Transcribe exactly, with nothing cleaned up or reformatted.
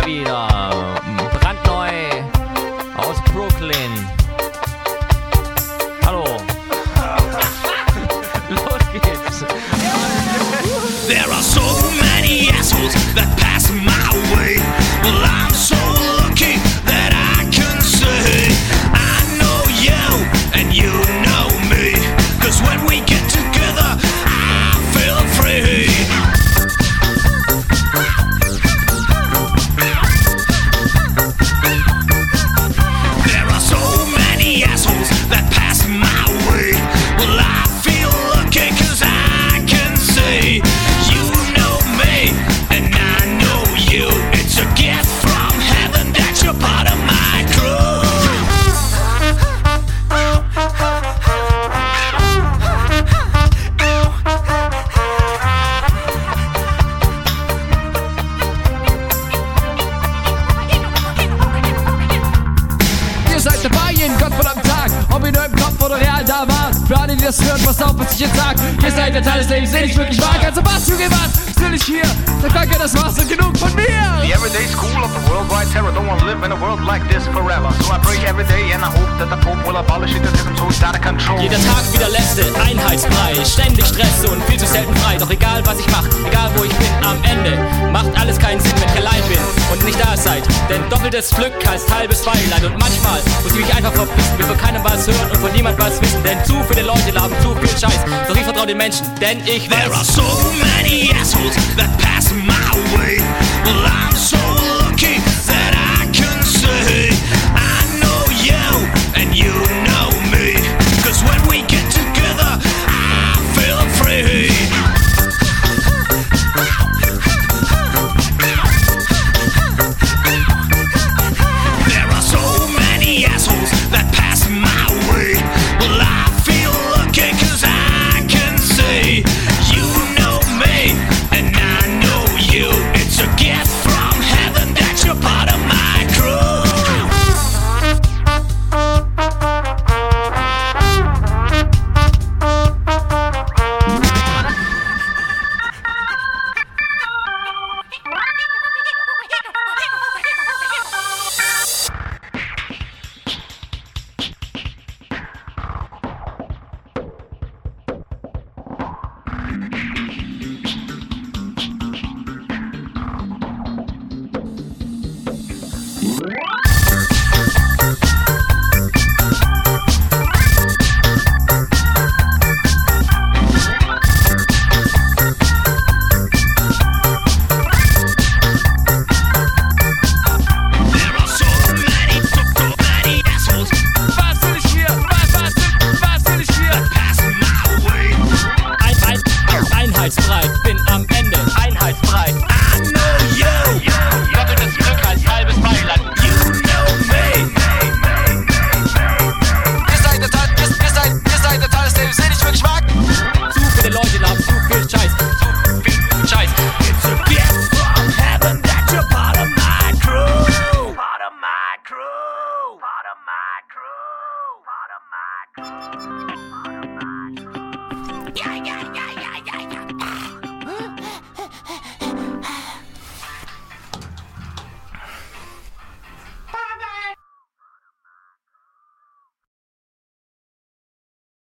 mal wieder. Brandneu aus Brooklyn. Hallo. Los geht's. There are so many assholes that pass my way. Well, I'm so lucky that I can say I know you and you know me. Cause when we get together, I feel free. There are so many assholes that pass my way. Well, I feel lucky cause I can say you know me and I know you. It's a gift from heaven that you're part of my crew. Ihr seid dabei jeden gottverdammten Tag, ob ihr nur im Kopf oder real da wart. Für alle, die das hören, passt auf, was ich jetzt sag. Ihr seid der Teil des Lebens, den ich wirklich mag. Also was, Junge, was will ich hier? Sag danke, das war's und genug von mir. The everyday school of the worldwide terror don't want to live in a world like this forever. So I pray every day and I hope that the Pope will abolish it so it's out of control. Jeder Tag wie der letzte, Einheitsbrei, ständig Stress und viel zu selten frei. Doch egal was ich mach, egal wo ich bin, am Ende macht alles keinen Sinn, wenn ich allein bin und nicht da seid. Denn doppeltes Glück heißt halbes Beileid und manchmal muss ich mich einfach verpissen, will von keinem was hören und von niemand was wissen. Denn zu viele Leute labern zu viel Scheiß, doch ich vertraue den Menschen, denn ich weiß. There are so many assholes that